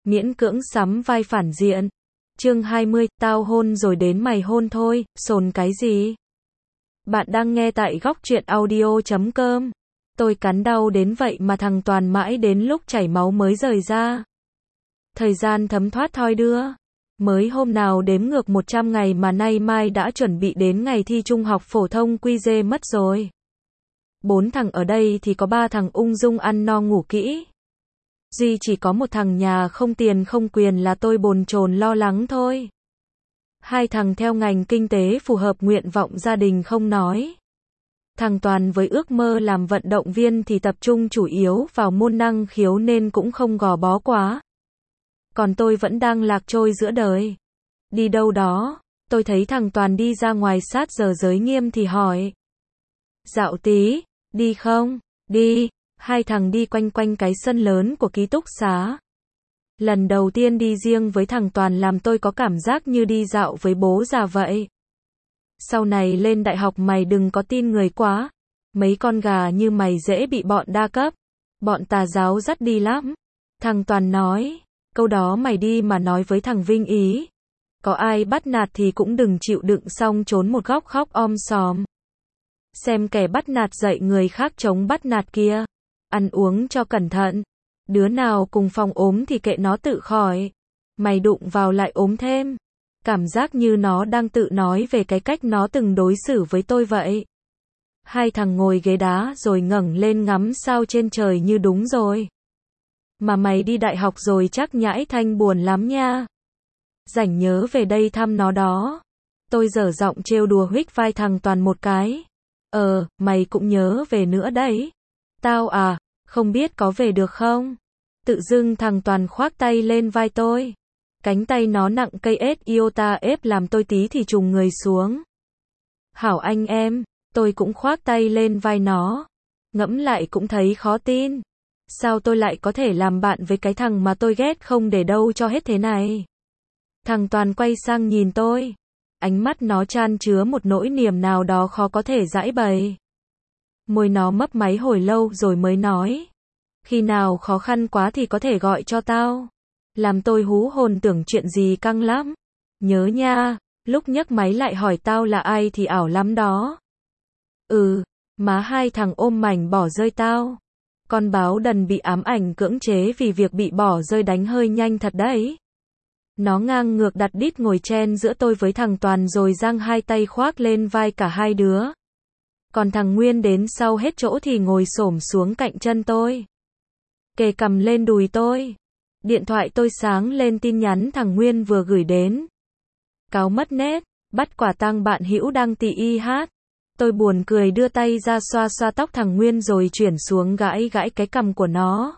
miễn cưỡng sắm vai phản diện. Chương 20, tao hôn rồi đến mày hôn thôi, sồn cái gì? Bạn đang nghe tại góc truyện audio.com. Tôi cắn đau đến vậy mà thằng Toàn mãi đến lúc chảy máu mới rời ra. Thời gian thấm thoát thoi đưa. Mới hôm nào đếm ngược 100 ngày mà nay mai đã chuẩn bị đến ngày thi trung học phổ thông QG mất rồi. 4 thằng ở đây thì có 3 thằng ung dung ăn no ngủ kỹ. Duy chỉ có một thằng nhà không tiền không quyền là tôi bồn chồn lo lắng thôi. 2 thằng theo ngành kinh tế phù hợp nguyện vọng gia đình không nói. Thằng Toàn với ước mơ làm vận động viên thì tập trung chủ yếu vào môn năng khiếu nên cũng không gò bó quá. Còn tôi vẫn đang lạc trôi giữa đời. Đi đâu đó, tôi thấy thằng Toàn đi ra ngoài sát giờ giới nghiêm thì hỏi. Dạo tí, đi không? Đi. 2 thằng đi quanh quanh cái sân lớn của ký túc xá. Lần đầu tiên đi riêng với thằng Toàn làm tôi có cảm giác như đi dạo với bố già vậy. Sau này lên đại học mày đừng có tin người quá. Mấy con gà như mày dễ bị bọn đa cấp, bọn tà giáo dắt đi lắm. Thằng Toàn nói, câu đó mày đi mà nói với thằng Vinh ý. Có ai bắt nạt thì cũng đừng chịu đựng xong trốn một góc khóc om sòm. Xem kẻ bắt nạt dạy người khác chống bắt nạt kia. Ăn uống cho cẩn thận. Đứa nào cùng phòng ốm thì kệ nó tự khỏi. Mày đụng vào lại ốm thêm. Cảm giác như nó đang tự nói về cái cách nó từng đối xử với tôi vậy. 2 thằng ngồi ghế đá rồi ngẩng lên ngắm sao trên trời như đúng rồi. Mà mày đi đại học rồi chắc nhãi Thanh buồn lắm nha. Rảnh nhớ về đây thăm nó đó. Tôi dở giọng trêu đùa huých vai thằng Toàn một cái. Mày cũng nhớ về nữa đấy. Tao à, không biết có về được không? Tự dưng thằng Toàn khoác tay lên vai tôi. Cánh tay nó nặng cây ếch iota ép làm tôi tí thì trùng người xuống. Hảo anh em, tôi cũng khoác tay lên vai nó. Ngẫm lại cũng thấy khó tin. Sao tôi lại có thể làm bạn với cái thằng mà tôi ghét không để đâu cho hết thế này? Thằng Toàn quay sang nhìn tôi. Ánh mắt nó chan chứa một nỗi niềm nào đó khó có thể giãi bày. Môi nó mấp máy hồi lâu rồi mới nói. Khi nào khó khăn quá thì có thể gọi cho tao. Làm tôi hú hồn tưởng chuyện gì căng lắm. Nhớ nha, lúc nhấc máy lại hỏi tao là ai thì ảo lắm đó. Má 2 thằng ôm mảnh bỏ rơi tao. Con báo đần bị ám ảnh cưỡng chế vì việc bị bỏ rơi đánh hơi nhanh thật đấy. Nó ngang ngược đặt đít ngồi chen giữa tôi với thằng Toàn rồi giang 2 tay khoác lên vai cả 2 đứa. Còn thằng Nguyên đến sau hết chỗ thì ngồi xổm xuống cạnh chân tôi. Kề cằm lên đùi tôi. Điện thoại tôi sáng lên tin nhắn thằng Nguyên vừa gửi đến. Cáo mất nét, bắt quả tang bạn hữu đang tì y hát. Tôi buồn cười đưa tay ra xoa xoa tóc thằng Nguyên rồi chuyển xuống gãi gãi cái cằm của nó.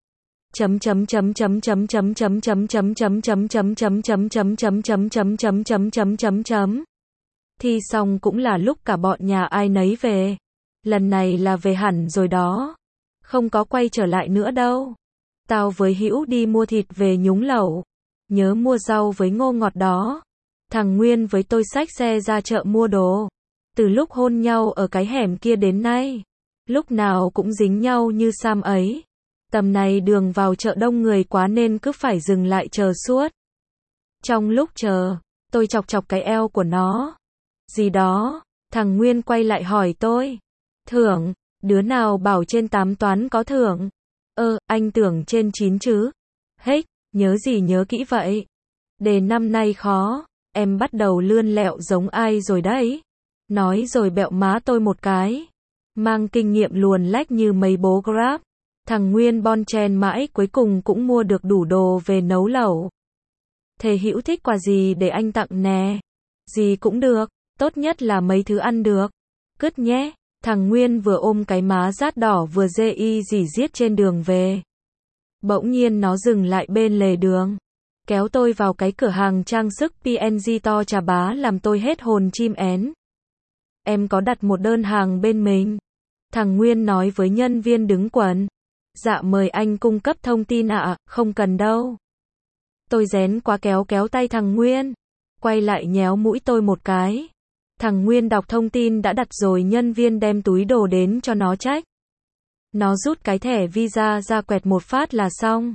Thi xong cũng là lúc cả bọn nhà ai nấy về. Lần này là về hẳn rồi đó. Không có quay trở lại nữa đâu. Tao với Hữu đi mua thịt về nhúng lẩu. Nhớ mua rau với ngô ngọt đó. Thằng Nguyên với tôi xách xe ra chợ mua đồ. Từ lúc hôn nhau ở cái hẻm kia đến nay, lúc nào cũng dính nhau như sam ấy. Tầm này đường vào chợ đông người quá nên cứ phải dừng lại chờ suốt. Trong lúc chờ, tôi chọc chọc cái eo của nó. Gì đó, thằng Nguyên quay lại hỏi tôi. Thưởng, đứa nào bảo trên 8 toán có thưởng? Anh tưởng trên 9 chứ. Hết, nhớ gì nhớ kỹ vậy. Đề năm nay khó, em bắt đầu lươn lẹo giống ai rồi đấy. Nói rồi bẹo má tôi một cái. Mang kinh nghiệm luồn lách như mấy bố Grab. Thằng Nguyên bon chen mãi cuối cùng cũng mua được đủ đồ về nấu lẩu. Thế Hữu thích quà gì để anh tặng nè? Gì cũng được, tốt nhất là mấy thứ ăn được. Cứt nhé. Thằng Nguyên vừa ôm cái má rát đỏ vừa dê y dỉ giết trên đường về. Bỗng nhiên nó dừng lại bên lề đường. Kéo tôi vào cái cửa hàng trang sức PNG to chà bá làm tôi hết hồn chim én. Em có đặt một đơn hàng bên mình. Thằng Nguyên nói với nhân viên đứng quần. Dạ mời anh cung cấp thông tin ạ, không cần đâu. Tôi rén quá kéo tay thằng Nguyên. Quay lại nhéo mũi tôi một cái. Thằng Nguyên đọc thông tin đã đặt rồi nhân viên đem túi đồ đến cho nó trách. Nó rút cái thẻ visa ra quẹt một phát là xong.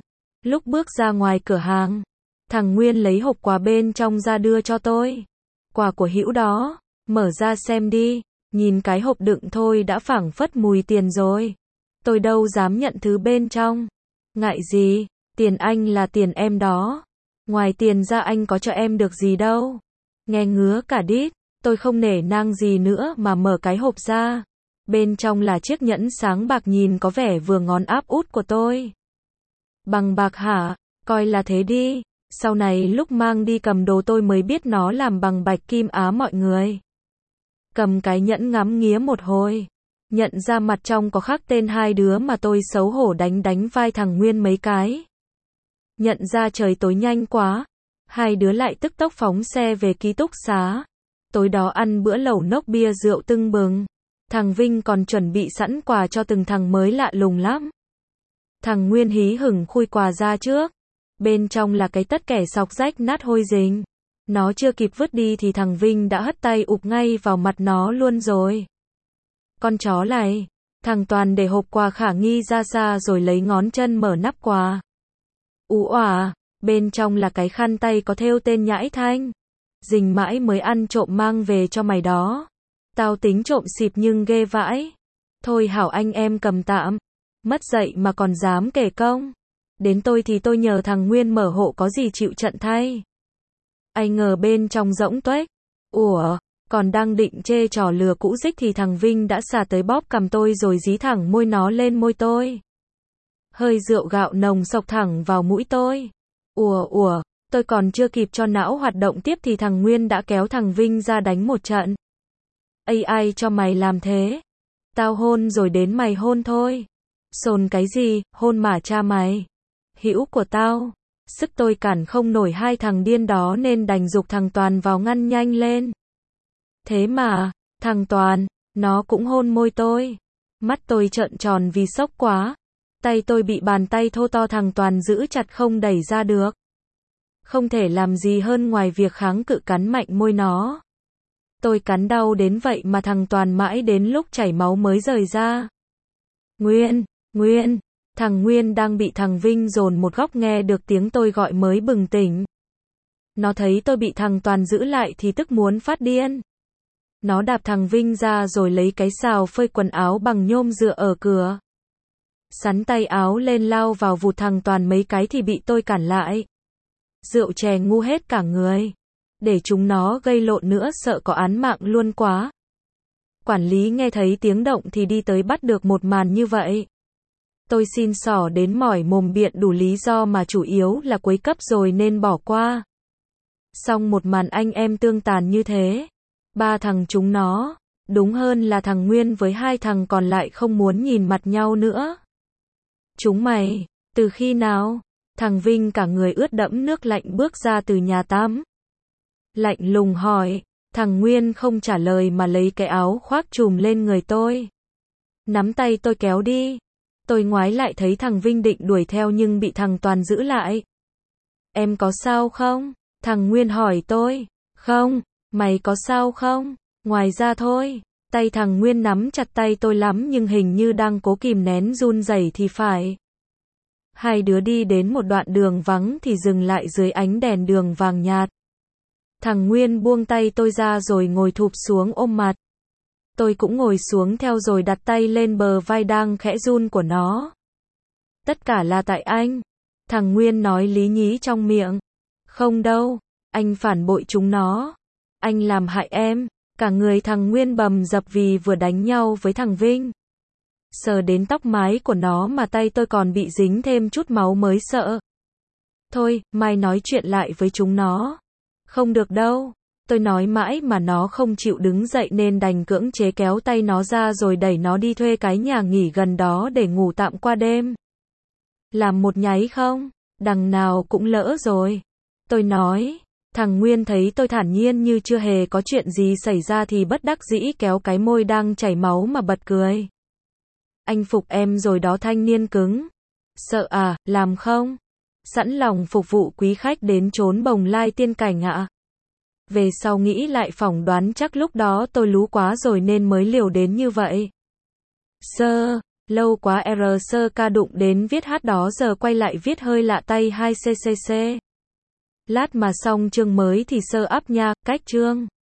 Lúc bước ra ngoài cửa hàng, thằng Nguyên lấy hộp quà bên trong ra đưa cho tôi. Quà của Hữu đó, mở ra xem đi, nhìn cái hộp đựng thôi đã phảng phất mùi tiền rồi. Tôi đâu dám nhận thứ bên trong. Ngại gì, tiền anh là tiền em đó. Ngoài tiền ra anh có cho em được gì đâu. Nghe ngứa cả đít, tôi không nể nang gì nữa mà mở cái hộp ra. Bên trong là chiếc nhẫn sáng bạc nhìn có vẻ vừa ngón áp út của tôi. Bằng bạc hả? Coi là thế đi. Sau này lúc mang đi cầm đồ tôi mới biết nó làm bằng bạch kim á mọi người. Cầm cái nhẫn ngắm nghía một hồi. Nhận ra mặt trong có khắc tên hai đứa mà tôi xấu hổ đánh vai thằng Nguyên mấy cái. Nhận ra trời tối nhanh quá. Hai đứa lại tức tốc phóng xe về ký túc xá. Tối đó ăn bữa lẩu nốc bia rượu tưng bừng. Thằng Vinh còn chuẩn bị sẵn quà cho từng thằng mới lạ lùng lắm. Thằng Nguyên hí hửng khui quà ra trước. Bên trong là cái tất kẻ sọc rách nát hôi rình. Nó chưa kịp vứt đi thì thằng Vinh đã hất tay ụp ngay vào mặt nó luôn rồi. Con chó này. Thằng Toàn để hộp quà khả nghi ra xa rồi lấy ngón chân mở nắp quà. Ú òa, bên trong là cái khăn tay có thêu tên Nhãi Thanh. Rình mãi mới ăn trộm mang về cho mày đó. Tao tính trộm xịp nhưng ghê vãi. Thôi hảo anh em cầm tạm. Mất dạy mà còn dám kể công. Đến tôi thì tôi nhờ thằng Nguyên mở hộ có gì chịu trận thay. Ai ngờ bên trong rỗng tuếch. Ủa, còn đang định chê trò lừa cũ dích thì thằng Vinh đã xà tới bóp cầm tôi rồi dí thẳng môi nó lên môi tôi. Hơi rượu gạo nồng xộc thẳng vào mũi tôi. Ủa, tôi còn chưa kịp cho não hoạt động tiếp thì thằng Nguyên đã kéo thằng Vinh ra đánh một trận. Ai cho mày làm thế? Tao hôn rồi đến mày hôn thôi. Sồn cái gì, hôn mà cha mày. Hữu của tao. Sức tôi cản không nổi hai thằng điên đó nên đành giục thằng Toàn vào ngăn nhanh lên. Thế mà, thằng Toàn, nó cũng hôn môi tôi. Mắt tôi trợn tròn vì sốc quá. Tay tôi bị bàn tay thô to thằng Toàn giữ chặt không đẩy ra được. Không thể làm gì hơn ngoài việc kháng cự cắn mạnh môi nó. Tôi cắn đau đến vậy mà thằng Toàn mãi đến lúc chảy máu mới rời ra. Nguyên, thằng Nguyên đang bị thằng Vinh dồn một góc nghe được tiếng tôi gọi mới bừng tỉnh. Nó thấy tôi bị thằng Toàn giữ lại thì tức muốn phát điên. Nó đạp thằng Vinh ra rồi lấy cái xào phơi quần áo bằng nhôm dựa ở cửa. Sắn tay áo lên lao vào vụt thằng Toàn mấy cái thì bị tôi cản lại. Rượu chè ngu hết cả người. Để chúng nó gây lộn nữa sợ có án mạng luôn quá. Quản lý nghe thấy tiếng động thì đi tới bắt được một màn như vậy. Tôi xin xỏ đến mỏi mồm biện đủ lý do mà chủ yếu là quấy cấp rồi nên bỏ qua. Xong một màn anh em tương tàn như thế. Ba thằng chúng nó, đúng hơn là thằng Nguyên với hai thằng còn lại không muốn nhìn mặt nhau nữa. Chúng mày, từ khi nào? Thằng Vinh cả người ướt đẫm nước lạnh bước ra từ nhà tắm. Lạnh lùng hỏi, thằng Nguyên không trả lời mà lấy cái áo khoác trùm lên người tôi. Nắm tay tôi kéo đi. Tôi ngoái lại thấy thằng Vinh định đuổi theo nhưng bị thằng Toàn giữ lại. Em có sao không? Thằng Nguyên hỏi tôi. Không, mày có sao không? Ngoài ra thôi. Tay thằng Nguyên nắm chặt tay tôi lắm nhưng hình như đang cố kìm nén run rẩy thì phải. Hai đứa đi đến một đoạn đường vắng thì dừng lại dưới ánh đèn đường vàng nhạt. Thằng Nguyên buông tay tôi ra rồi ngồi thụp xuống ôm mặt. Tôi cũng ngồi xuống theo rồi đặt tay lên bờ vai đang khẽ run của nó. Tất cả là tại anh. Thằng Nguyên nói lý nhí trong miệng. Không đâu, anh phản bội chúng nó. Anh làm hại em. Cả người thằng Nguyên bầm dập vì vừa đánh nhau với thằng Vinh. Sờ đến tóc mái của nó mà tay tôi còn bị dính thêm chút máu mới sợ. Thôi, mai nói chuyện lại với chúng nó. Không được đâu. Tôi nói mãi mà nó không chịu đứng dậy nên đành cưỡng chế kéo tay nó ra rồi đẩy nó đi thuê cái nhà nghỉ gần đó để ngủ tạm qua đêm. Làm một nháy không? Đằng nào cũng lỡ rồi. Tôi nói. Thằng Nguyên thấy tôi thản nhiên như chưa hề có chuyện gì xảy ra thì bất đắc dĩ kéo cái môi đang chảy máu mà bật cười. Anh phục em rồi đó thanh niên cứng. Sợ à, làm không? Sẵn lòng phục vụ quý khách đến chốn bồng lai tiên cảnh ạ. Về sau nghĩ lại phỏng đoán chắc lúc đó tôi lú quá rồi nên mới liều đến như vậy. Lâu quá R sơ ca đụng đến viết hát đó giờ quay lại viết hơi lạ tay 2ccc. Lát mà xong chương mới thì sơ up nha, cách chương.